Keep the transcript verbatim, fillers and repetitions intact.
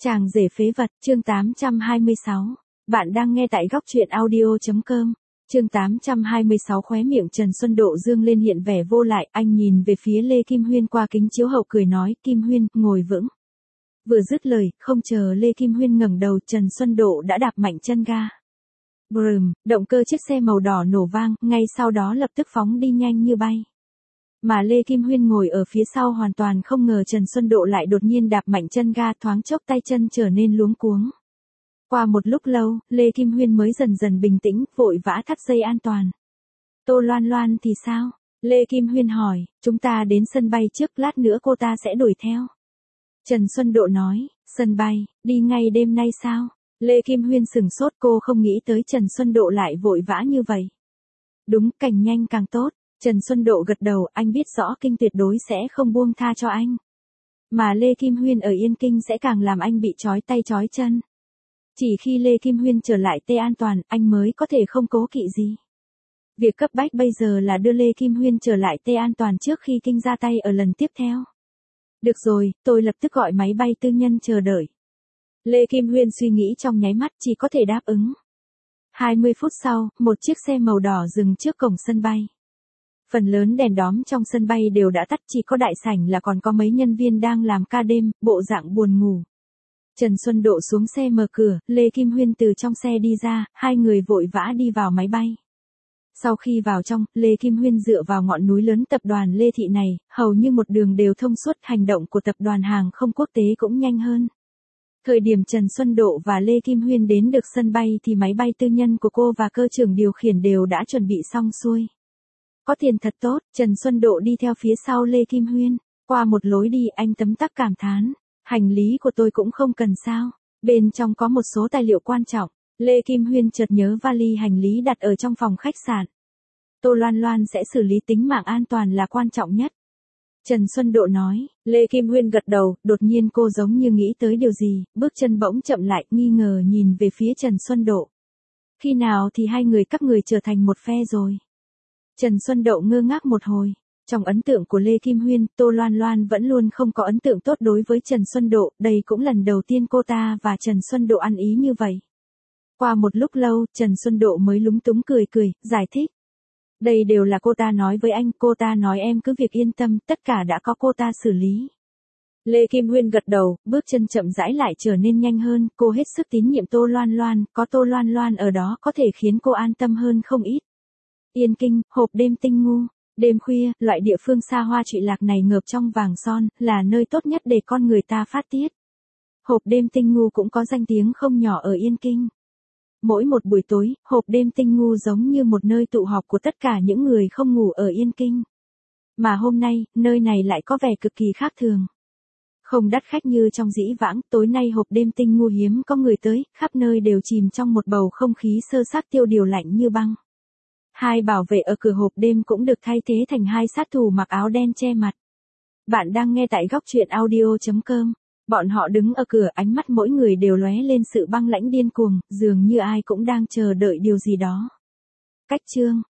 Chàng rể phế vật, chương tám trăm hai mươi sáu. Bạn đang nghe tại góc truyện audio chấm com. Chương tám trăm hai mươi sáu. Khóe miệng Trần Xuân Độ dương lên hiện vẻ vô lại, anh nhìn về phía Lê Kim Huyên qua kính chiếu hậu cười nói, Kim Huyên, ngồi vững. Vừa dứt lời, không chờ Lê Kim Huyên ngẩng đầu, Trần Xuân Độ đã đạp mạnh chân ga. Brum, động cơ chiếc xe màu đỏ nổ vang, ngay sau đó lập tức phóng đi nhanh như bay. Mà Lê Kim Huyên ngồi ở phía sau hoàn toàn không ngờ Trần Xuân Độ lại đột nhiên đạp mạnh chân ga, thoáng chốc tay chân trở nên luống cuống. Qua một lúc lâu, Lê Kim Huyên mới dần dần bình tĩnh, vội vã thắt dây an toàn. Tô Loan Loan thì sao? Lê Kim Huyên hỏi, chúng ta đến sân bay trước, lát nữa cô ta sẽ đuổi theo. Trần Xuân Độ nói, sân bay, đi ngay đêm nay sao? Lê Kim Huyên sửng sốt, cô không nghĩ tới Trần Xuân Độ lại vội vã như vậy. Đúng, càng nhanh càng tốt. Trần Xuân Độ gật đầu, anh biết rõ Kinh tuyệt đối sẽ không buông tha cho anh. Mà Lê Kim Huyên ở Yên Kinh sẽ càng làm anh bị trói tay trói chân. Chỉ khi Lê Kim Huyên trở lại Tê an toàn, anh mới có thể không cố kỵ gì. Việc cấp bách bây giờ là đưa Lê Kim Huyên trở lại Tê an toàn trước khi Kinh ra tay ở lần tiếp theo. Được rồi, tôi lập tức gọi máy bay tư nhân chờ đợi. Lê Kim Huyên suy nghĩ trong nháy mắt, chỉ có thể đáp ứng. hai mươi phút sau, một chiếc xe màu đỏ dừng trước cổng sân bay. Phần lớn đèn đóm trong sân bay đều đã tắt, chỉ có đại sảnh là còn có mấy nhân viên đang làm ca đêm, bộ dạng buồn ngủ. Trần Xuân Độ xuống xe mở cửa, Lê Kim Huyên từ trong xe đi ra, hai người vội vã đi vào máy bay. Sau khi vào trong, Lê Kim Huyên dựa vào ngọn núi lớn tập đoàn Lê Thị này, hầu như một đường đều thông suốt, hành động của tập đoàn hàng không quốc tế cũng nhanh hơn. Thời điểm Trần Xuân Độ và Lê Kim Huyên đến được sân bay thì máy bay tư nhân của cô và cơ trưởng điều khiển đều đã chuẩn bị xong xuôi. Có tiền thật tốt, Trần Xuân Độ đi theo phía sau Lê Kim Huyên. Qua một lối đi, anh tấm tắc cảm thán. Hành lý của tôi cũng không cần sao. Bên trong có một số tài liệu quan trọng. Lê Kim Huyên chợt nhớ vali hành lý đặt ở trong phòng khách sạn. Tô Loan Loan sẽ xử lý, tính mạng an toàn là quan trọng nhất. Trần Xuân Độ nói. Lê Kim Huyên gật đầu, đột nhiên cô giống như nghĩ tới điều gì, bước chân bỗng chậm lại, nghi ngờ nhìn về phía Trần Xuân Độ. Khi nào thì hai người các người trở thành một phe rồi? Trần Xuân Độ ngơ ngác một hồi. Trong ấn tượng của Lê Kim Huyên, Tô Loan Loan vẫn luôn không có ấn tượng tốt đối với Trần Xuân Độ, đây cũng lần đầu tiên cô ta và Trần Xuân Độ ăn ý như vậy. Qua một lúc lâu, Trần Xuân Độ mới lúng túng cười cười, giải thích. Đây đều là cô ta nói với anh, cô ta nói em cứ việc yên tâm, tất cả đã có cô ta xử lý. Lê Kim Huyên gật đầu, bước chân chậm rãi lại trở nên nhanh hơn, cô hết sức tín nhiệm Tô Loan Loan, có Tô Loan Loan ở đó có thể khiến cô an tâm hơn không ít. Yên Kinh, hộp đêm tinh ngu. Đêm khuya, loại địa phương xa hoa trụy lạc này ngợp trong vàng son, là nơi tốt nhất để con người ta phát tiết. Hộp đêm tinh ngu cũng có danh tiếng không nhỏ ở Yên Kinh. Mỗi một buổi tối, hộp đêm tinh ngu giống như một nơi tụ họp của tất cả những người không ngủ ở Yên Kinh. Mà hôm nay, nơi này lại có vẻ cực kỳ khác thường. Không đắt khách như trong dĩ vãng, tối nay hộp đêm tinh ngu hiếm có người tới, khắp nơi đều chìm trong một bầu không khí sơ xác tiêu điều lạnh như băng. Hai bảo vệ ở cửa hộp đêm cũng được thay thế thành hai sát thủ mặc áo đen che mặt. Bạn đang nghe tại góc truyện audio chấm com. Bọn họ đứng ở cửa, ánh mắt mỗi người đều lóe lên sự băng lãnh điên cuồng, dường như ai cũng đang chờ đợi điều gì đó. Cách chương